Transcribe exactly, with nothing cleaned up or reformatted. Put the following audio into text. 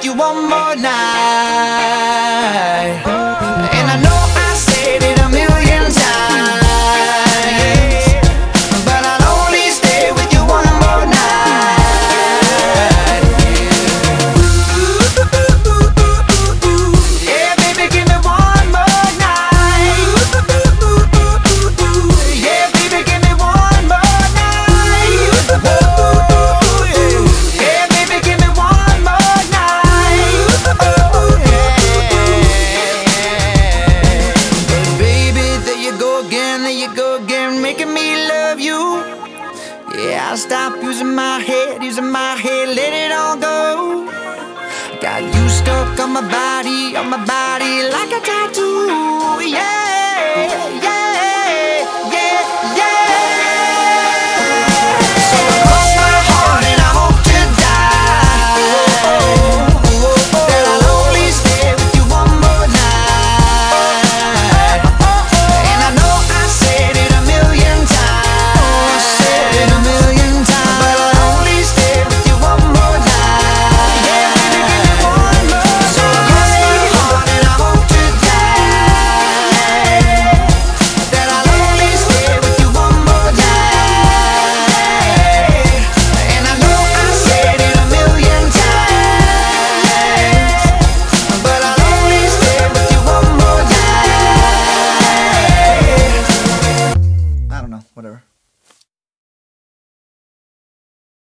with you one more night. And I know I said it a million times, but I'll only stay with you one more night. Yeah, baby, give me one more night. Yeah, baby, give me one more night. Oh, yeah. Yeah, baby, give me one more night. Oh, yeah. But baby, there you go again, there you go again, making me love you. Yeah, I'll stop using my head, using my head, let it all go. Got you stuck on my body, on my body like a tattoo. Yeah, yeah.